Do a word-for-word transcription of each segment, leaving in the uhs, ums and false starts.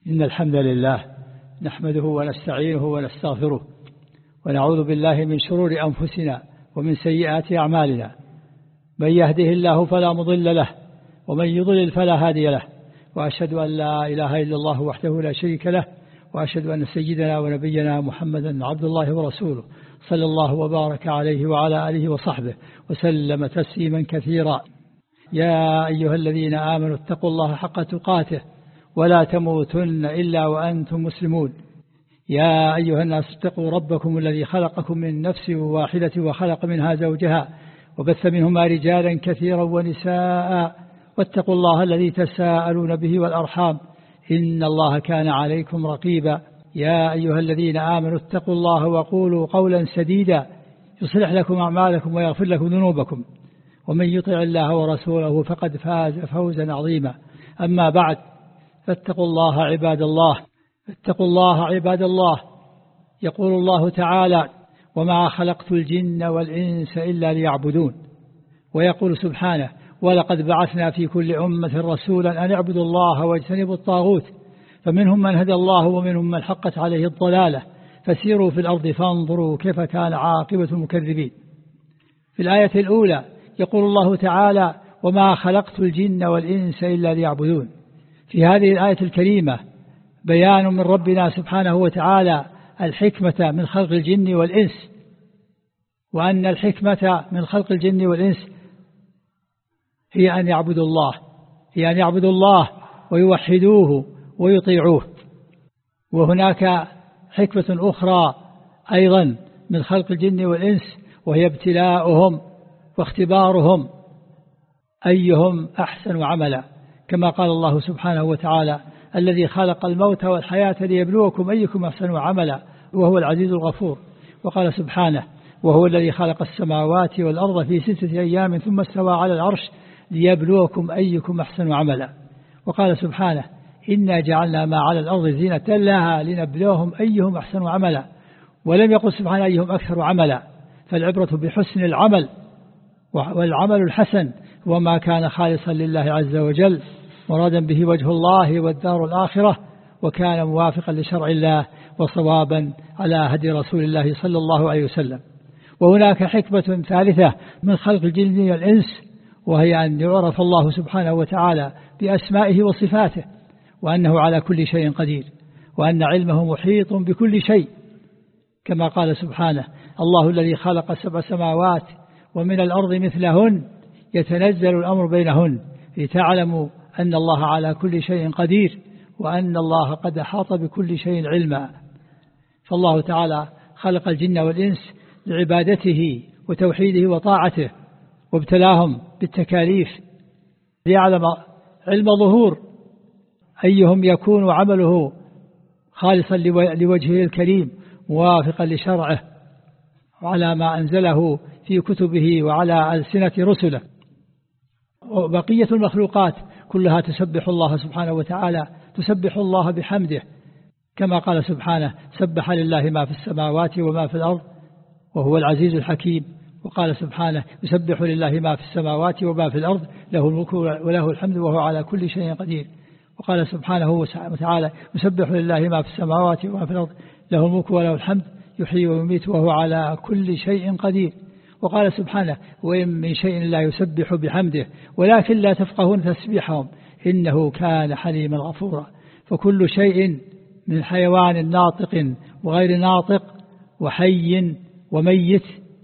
إن الحمد لله نحمده ونستعينه ونستغفره ونعوذ بالله من شرور أنفسنا ومن سيئات أعمالنا. من يهده الله فلا مضل له ومن يضلل فلا هادي له، وأشهد أن لا إله إلا الله وحده لا شريك له، وأشهد أن سيدنا ونبينا محمدا عبد الله ورسوله صلى الله وبارك عليه وعلى آله وصحبه وسلم تسليما كثيرا. يا أيها الذين آمنوا اتقوا الله حق تقاته ولا تموتن إلا وأنتم مسلمون. يا أيها الناس اتقوا ربكم الذي خلقكم من نفس واحدة وخلق منها زوجها وبث منهما رجالا كثيرا ونساء، واتقوا الله الذي تساءلون به والأرحام إن الله كان عليكم رقيبا. يا أيها الذين آمنوا اتقوا الله وقولوا قولا سديدا يصلح لكم أعمالكم ويغفر لكم ذنوبكم، ومن يطع الله ورسوله فقد فاز فوزا عظيما. أما بعد، فاتقوا الله عباد الله اتقوا الله عباد الله. يقول الله تعالى: وما خلقت الجن والإنس إلا ليعبدون. ويقول سبحانه: ولقد بعثنا في كل أمة رسولا أن اعبدوا الله واجتنبوا الطاغوت، فمنهم من هدى الله ومنهم من حقت عليه الضلالة، فسيروا في الأرض فانظروا كيف كان عاقبة المكذبين. في الآية الأولى يقول الله تعالى: وما خلقت الجن والإنس إلا ليعبدون. في هذه الآية الكريمة بيان من ربنا سبحانه وتعالى الحكمة من خلق الجن والإنس، وأن الحكمة من خلق الجن والإنس هي أن يعبدوا الله هي أن يعبدوا الله ويوحدوه ويطيعوه. وهناك حكمة أخرى أيضا من خلق الجن والإنس، وهي ابتلاؤهم واختبارهم أيهم أحسن عملا، كما قال الله سبحانه وتعالى: الذي خلق الموت والحياة ليبلوكم أيكم أحسن عملا وهو العزيز الغفور. وقال سبحانه: وهو الذي خلق السماوات والأرض في ستة أيام ثم استوى على العرش ليبلوكم أيكم أحسن عملا. وقال سبحانه: إنا جعلنا ما على الأرض زينة لها لنبلوهم أيهم أحسن عملا. ولم يقل سبحانه أيهم أكثر عملا، فالعبرة بحسن العمل، والعمل الحسن وما كان خالصا لله عز وجل مرادا به وجه الله والدار الآخرة، وكان موافقا لشرع الله وصوابا على هدي رسول الله صلى الله عليه وسلم. وهناك حكمة ثالثة من خلق الجن والإنس، وهي أن يعرف الله سبحانه وتعالى بأسمائه وصفاته، وأنه على كل شيء قدير، وأن علمه محيط بكل شيء، كما قال سبحانه: الله الذي خلق سبع سماوات ومن الأرض مثلهن يتنزل الأمر بينهن لتعلموا أن الله على كل شيء قدير وأن الله قد أحاط بكل شيء علما. فالله تعالى خلق الجن والإنس لعبادته وتوحيده وطاعته، وابتلاهم بالتكاليف ليعلم علم ظهور أيهم يكون عمله خالصا لوجهه الكريم موافقا لشرعه وعلى ما أنزله في كتبه وعلى ألسنة رسله. وبقية المخلوقات كلها تسبح الله سبحانه وتعالى، تسبح الله بحمده، كما قال سبحانه: سبح لله ما في السماوات وما في الأرض وهو العزيز الحكيم. وقال سبحانه: يسبح لله ما في السماوات وما في الأرض له الملك وله الحمد وهو على كل شيء قدير. وقال سبحانه وتعالى: يسبح لله ما في السماوات وما في الأرض له الملك وله الحمد يحيي ويميت وهو على كل شيء قدير. وقال سبحانه: وإن من شيء لا يسبح بحمده ولكن لا تفقهون تسبيحهم إنه كان حليما غفورا. فكل شيء من حيوان ناطق وغير ناطق وحي وميت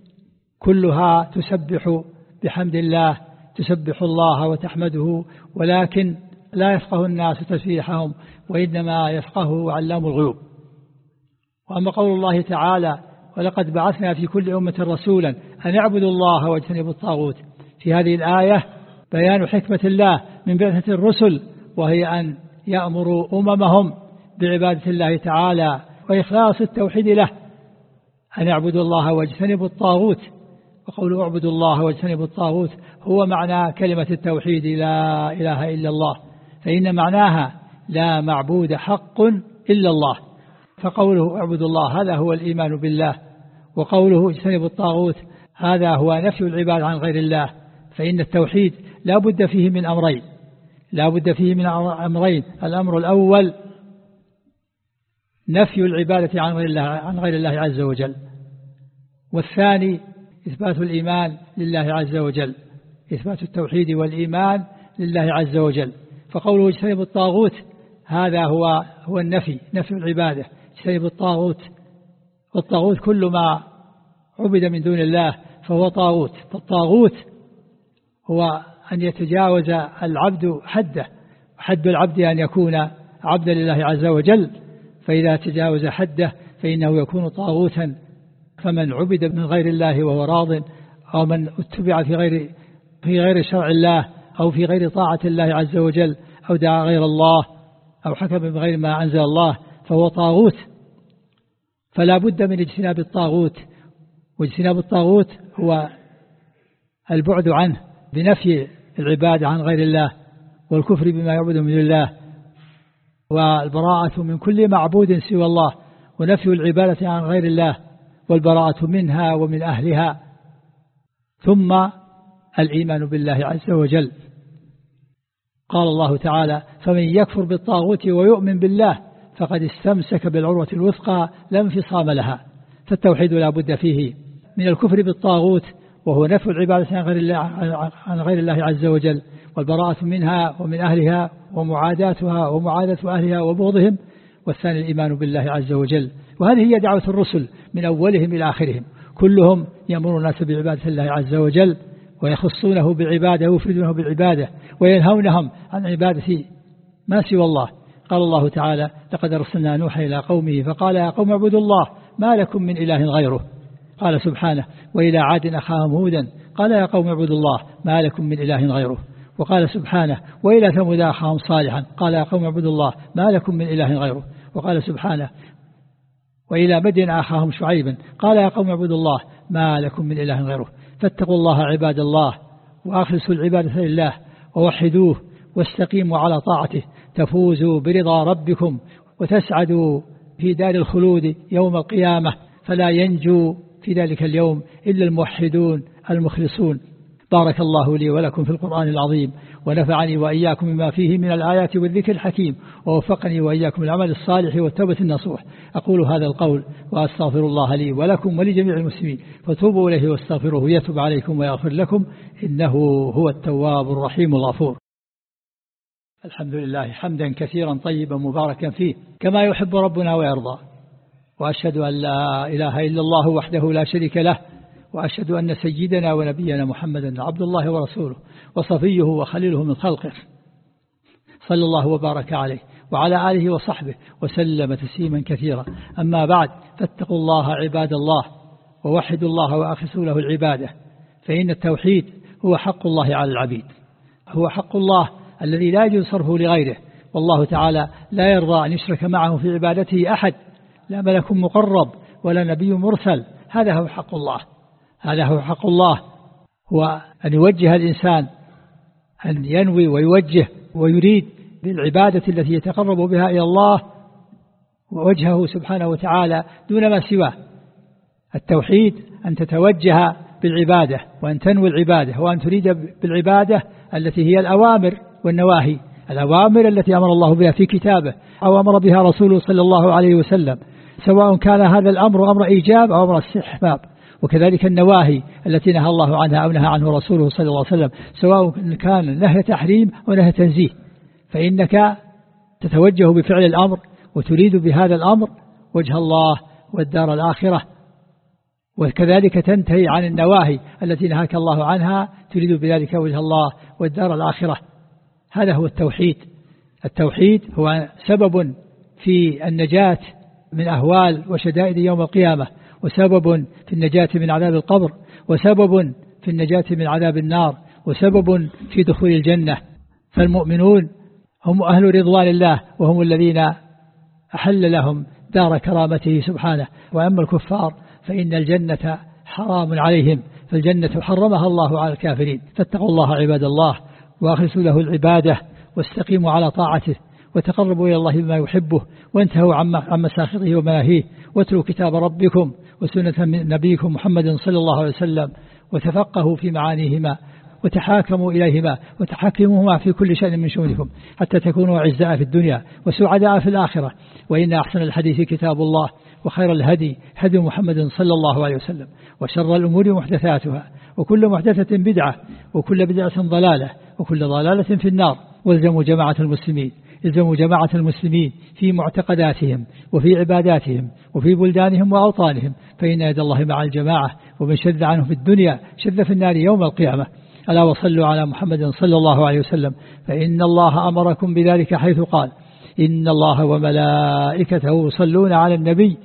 كلها تسبح بحمد الله، تسبح الله وتحمده، ولكن لا يفقه الناس تسبيحهم، وإنما يفقه علام الغيوب. وأما قول الله تعالى: ولقد بعثنا في كل أمة رسولا أن اعبدوا الله واجتنبوا الطاغوت، في هذه الآية بيان حكمة الله من بعثة الرسل، وهي أن يأمروا أممهم بعبادة الله تعالى وإخلاص التوحيد له، أن اعبدوا الله واجتنبوا الطاغوت. وقولوا اعبدوا الله واجتنبوا الطاغوت هو معنى كلمة التوحيد لا إله إلا الله، فإن معناها لا معبود حق إلا الله. فقوله اعبدوا الله هذا هو الإيمان بالله، وقوله اجتنبوا الطاغوت هذا هو نفي العباد عن غير الله. فإن التوحيد لا بد فيه من أمرين لا بد فيه من أمرين الأمر الأول نفي العبادة عن غير الله, عن غير الله عز وجل. والثاني إثبات الإيمان لله عز وجل، إثبات التوحيد والإيمان لله عز وجل. فقوله اجتنبوا الطاغوت هذا هو هو النفي، نفي العبادة، اجتنبوا الطاغوت. والطاغوت كل ما عبد من دون الله فهو طاغوت. فالطاغوت هو أن يتجاوز العبد حده، حد العبد أن يكون عبدا لله عز وجل، فإذا تجاوز حده فإنه يكون طاغوتا. فمن عبد من غير الله وهو راض، أو من اتبع في غير في غير شرع الله أو في غير طاعة الله عز وجل، أو دعا غير الله أو حكم بغير ما أنزل الله، فهو طاغوت. فلا بد من اجتناب الطاغوت. واجتناب الطاغوت هو البعد عنه بنفي العبادة عن غير الله، والكفر بما يعبد من الله، والبراءة من كل معبود سوى الله، ونفي العبادة عن غير الله، والبراءة منها ومن أهلها. ثم الإيمان بالله عز وجل. قال الله تعالى: فمن يكفر بالطاغوت ويؤمن بالله فقد استمسك بالعروة الوثقى لا انفصام لها. فالتوحيد لا بد فيه من الكفر بالطاغوت، وهو نفي العبادة عن غير الله, عن غير الله عز وجل، والبراءة منها ومن أهلها، ومعاداتها ومعاداة أهلها وبغضهم. والثاني الإيمان بالله عز وجل. وهذه هي دعوة الرسل من أولهم إلى آخرهم، كلهم يأمرون الناس بعبادة الله عز وجل، ويخصونه بالعبادة ويفردونه بالعبادة، وينهونهم عن عبادة ما سوى الله. قال الله تعالى: لقد أرسلنا نوحا إلى قومه فقال يا قوم اعبدوا الله ما لكم من إله غيره. قال سبحانه: وإلى عاد أخاهم هودا قال يا قوم اعبدوا الله ما لكم من إله غيره. وقال سبحانه: وإلى ثمود أخاهم صالحا قال يا قوم اعبدوا الله ما لكم من إله غيره. وقال سبحانه: وإلى مدين أخاهم شعيبا قال يا قوم اعبدوا الله ما لكم من إله غيره. فاتقوا الله عباد الله، وأخلصوا العبادة لله، ووحدوه، واستقيموا على طاعته، تفوزوا برضا ربكم، وتسعدوا في دار الخلود يوم القيامة، فلا ينجو في ذلك اليوم إلا الموحدون المخلصون. بارك الله لي ولكم في القرآن العظيم، ونفعني وإياكم بما فيه من الآيات والذكر الحكيم، ووفقني وإياكم العمل الصالح والتوبة النصوح. أقول هذا القول وأستغفر الله لي ولكم ولجميع المسلمين، فتوبوا إليه واستغفروه يتوب عليكم ويغفر لكم، إنه هو التواب الرحيم الغفور. الحمد لله حمدا كثيرا طيبا مباركا فيه كما يحب ربنا ويرضى. وأشهد أن لا إله إلا الله وحده لا شريك له، وأشهد أن سيدنا ونبينا محمدا عبد الله ورسوله، وصفيه وخليله من خلقه، صلى الله وبارك عليه وعلى آله وصحبه وسلم تسليما كثيرا. أما بعد، فاتقوا الله عباد الله، ووحدوا الله وأخلصوا له العبادة، فإن التوحيد هو حق الله على العبيد، هو حق الله الذي لا يجوز صرفه لغيره. والله تعالى لا يرضى أن يشرك معه في عبادته أحد، لا ملك مقرب ولا نبي مرسل. هذا هو حق الله، هذا هو حق الله، هو أن يوجه الإنسان، أن ينوي ويوجه ويريد بالعبادة التي يتقرب بها إلى الله ووجهه سبحانه وتعالى دون ما سواه. التوحيد أن تتوجه بالعبادة، وأن تنوي العبادة، وأن تريد بالعبادة التي هي الأوامر والنواهي، الأوامر التي أمر الله بها في كتابه أو أمر بها رسوله صلى الله عليه وسلم، سواء كان هذا الأمر أمر إيجاب أو أمر استحباب. وكذلك النواهي التي نهى الله عنها أو نهى عنه رسوله صلى الله عليه وسلم، سواء كان نهي تحريم أو نهي تنزيه، فإنك تتوجه بفعل الأمر وتريد بهذا الأمر وجه الله والدار الآخرة. وكذلك تنتهي عن النواهي التي نهاك الله عنها، تريد بذلك وجه الله والدار الآخرة. هذا هو التوحيد. التوحيد هو سبب في النجاة من أهوال وشدائد يوم القيامة، وسبب في النجاة من عذاب القبر، وسبب في النجاة من عذاب النار، وسبب في دخول الجنة. فالمؤمنون هم أهل رضوان الله، وهم الذين أحل لهم دار كرامته سبحانه. وأما الكفار فإن الجنة حرام عليهم، فالجنة حرمها الله على الكافرين. فاتقوا الله عباد الله، وأخلصوا له العبادة، واستقيموا على طاعته، وتقربوا إلى الله بما يحبه، وانتهوا عن مساخطه ومناهيه، واتلوا كتاب ربكم وسنة نبيكم محمد صلى الله عليه وسلم، وتفقهوا في معانيهما، وتحاكموا إليهما، وتحكموهما في كل شيء من شؤونكم، حتى تكونوا أعزاء في الدنيا وسعداء في الآخرة. وإن أحسن الحديث كتاب الله وخير الهدي هدي محمد صلى الله عليه وسلم وشر الأمور محدثاتها وكل محدثة بدعة وكل بدعة ضلالة وكل ضلالة في النار. والزموا جماعة المسلمين الزموا جماعة المسلمين في معتقداتهم وفي عباداتهم وفي بلدانهم وأوطانهم، فإن يد الله مع الجماعة، ومن شذ عنه في الدنيا شذ في النار يوم القيامة. ألا وصلوا على محمد صلى الله عليه وسلم، فإن الله أمركم بذلك حيث قال: إن الله وملائكته يصلون على النبي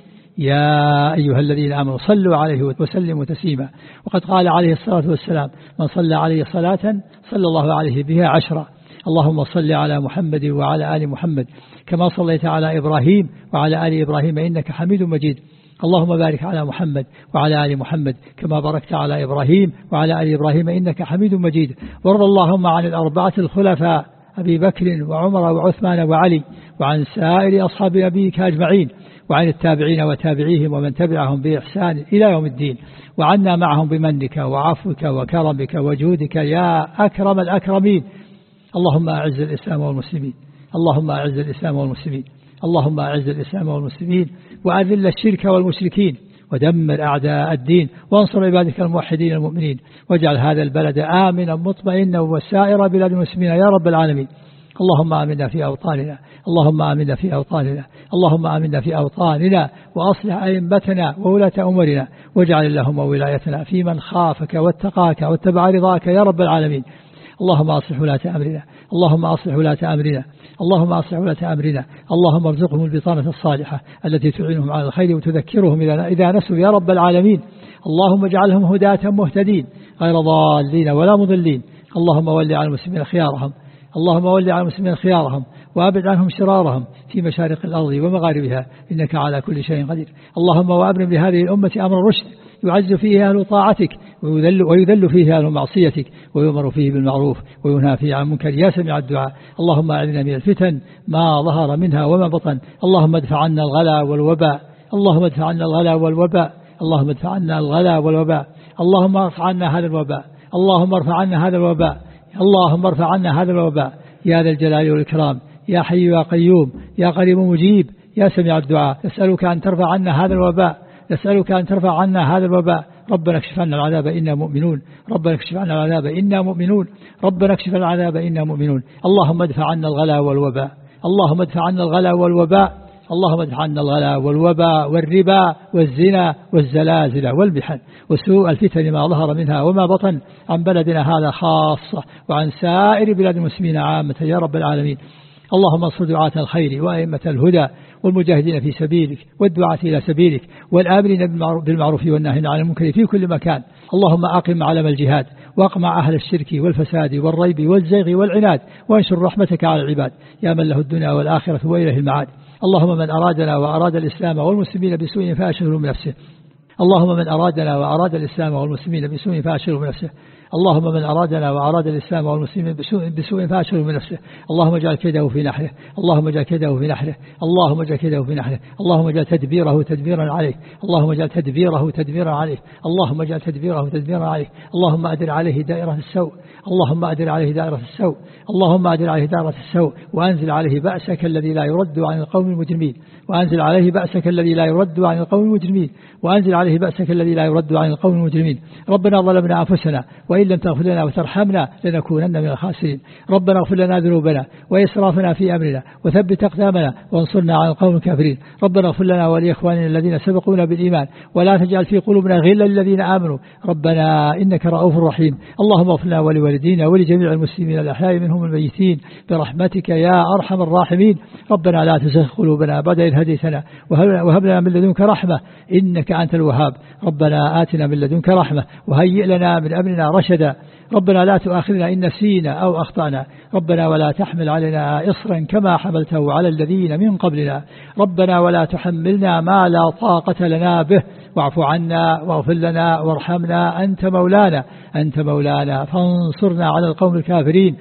يا أيها الذين آمنوا صلوا عليه وسلموا تسليما. وقد قال عليه الصلاة والسلام: من صلى عليه صلاة صلى الله عليه بها عشرا. اللهم صل على محمد وعلى آل محمد كما صليت على إبراهيم وعلى آل إبراهيم إنك حميد مجيد. اللهم بارك على محمد وعلى آل محمد كما باركت على إبراهيم وعلى آل إبراهيم إنك حميد مجيد. وارض اللهم عن الأربعة الخلفاء أبي بكر وعمر وعثمان وعلي، وعن سائر أصحاب نبيك أجمعين، وعن التابعين وتابعيهم ومن تبعهم بإحسان إلى يوم الدين، وعنا معهم بمنك وعفوك وكرمك وجودك يا أكرم الأكرمين. اللهم أعز الإسلام والمسلمين اللهم أعز الإسلام والمسلمين اللهم أعز الإسلام والمسلمين وأذل الشرك والمشركين ودمر أعداء الدين، وانصر عبادك الموحدين المؤمنين، واجعل هذا البلد آمنا مطمئنا وسائر بلاد المسلمين يا رب العالمين. اللهم آمنا في أوطاننا اللهم آمنا في أوطاننا اللهم آمنا في أوطاننا وأصلح أئمتنا وولاة أمورنا، واجعل اللهم ولايتنا في من خافك واتقاك واتبع رضاك يا رب العالمين. اللهم أصلح ولاة أمرنا اللهم أصلح ولاة أمرنا اللهم أصلح ولاة أمرنا اللهم ارزقهم البطانة الصالحة التي تعينهم على الخير وتذكرهم إذا نسوا يا رب العالمين. اللهم اجعلهم هداة مهتدين غير ضالين ولا مضلين. اللهم ول على المسلمين خيارهم اللهم ول على المسلمين خيارهم وأبعد عنهم شرارهم في مشارق الأرض ومغاربها إنك على كل شيء قدير. اللهم وأبرم لهذه الأمة أمر رشد يعز فيه أهل طاعتك ويذل, ويذل فيه أهل معصيتك، ويؤمر فيه بالمعروف وينهى فيه عن المنكر يا سميع الدعاء. اللهم أعذنا من الفتن ما ظهر منها وما بطن. اللهم ادفع عنا الغلا والوباء اللهم ادفع عنا الغلا والوباء اللهم ادفع عنا الغلا والوباء اللهم ارفع عنا هذا الوباء اللهم ارفع عنا هذا الوباء اللهم ارفع عنا هذا الوباء يا ذا الجلال والإكرام يا حي يا قيوم يا قريب مجيب يا سميع الدعاء. نسألك أن ترفع عنا هذا الوباء نسألك أن ترفع عنا هذا الوباء. ربنا اكشف عنا العذاب إنا مؤمنون ربنا اكشف عنا العذاب إنا مؤمنون ربنا اكشف العذاب إنا مؤمنون. اللهم ادفع عنا الغلا والوباء اللهم ادفع عنا الغلا والوباء اللهم ادفع عنا الغلا والوباء والربا والزنا والزلازل والبحن وسوء الفتن ما ظهر منها وما بطن عن بلدنا هذا خاصة وعن سائر بلاد المسلمين عامة يا رب العالمين. اللهم انصر دعاة الخير وأئمة الهدى والمجاهدين في سبيلك والدعاة إلى سبيلك والآمرين بالمعروف والناهين عن المنكر في كل مكان. اللهم أقم علم الجهاد واقمع أهل الشرك والفساد والريب والزيغ والعناد، وانشر رحمتك على العباد يا من له الدنيا والآخرة وإليه المعاد. اللهم من أرادنا وأراد الإسلام والمسلمين بسوء فأشغله من نفسه اللهم من أرادنا وأراد الإسلام والمسلمين بسوء فأشغله من نفسه اللهم من أرادنا وأراد الإسلام والمسلمين بسوء, بسوء فأشغله من نفسه. اللهم اجعل كيده في نحره اللهم اجعل كيده في نحره اللهم اجعل كيده في نحره اللهم اجعل تدبيره تدبيرا عليه اللهم اجعل تدبيره تدبيرا عليه اللهم اجعل تدبيره تدبيرا عليه. اللهم أدر عليه دائرة السوء اللهم أدر عليه دائرة السوء اللهم أدر عليه دائرة السوء وأنزل عليه بأسك الذي لا يرد عن القوم المجرمين وأنزل عليه بأسك الذي لا يرد عن القوم المجرمين وأنزل عليه بأسك الذي لا يرد عن القوم المجرمين. ربنا ظلمنا أنفسنا وإن لم تغفر لنا وترحمنا لنكونن من الخاسرين. ربنا اغفر لنا ذنوبنا وإسرافنا في أمرنا وثبت أقدامنا وانصرنا على القوم الكافرين. ربنا اغفر لنا ولإخواننا الذين سبقونا بالإيمان ولا تجعل في قلوبنا غلا للذين آمنوا ربنا إنك رؤوف رحيم. اللهم اغفر لنا ولوالدينا ولجميع المسلمين الأحياء منهم الميتين برحمتك يا أرحم الراحمين. ربنا لا تزغ قلوبنا بعد إذ هديتنا وهب لنا من لدنك رحمة إنك أنت الوهاب. ربنا آتنا من لدنك رحمة وهيئ لنا من أمرنا رشدا. ربنا لا تؤاخذنا إن نسينا أو أخطأنا ربنا ولا تحمل علينا إصرا كما حملته على الذين من قبلنا ربنا ولا تحملنا ما لا طاقة لنا به واعف عنا واغفر لنا وارحمنا أنت مولانا أنت مولانا فانصرنا على القوم الكافرين.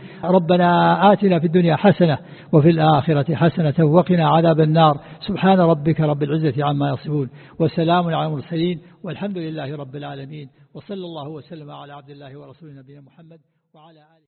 ربنا آتنا في الدنيا حسنة وفي الآخرة حسنة وقنا عذاب النار. سبحان ربك رب العزة عما يصفون وسلام على المرسلين والحمد لله رب العالمين وصلى الله وسلم على عبد الله ورسوله نبينا محمد وعلى آله.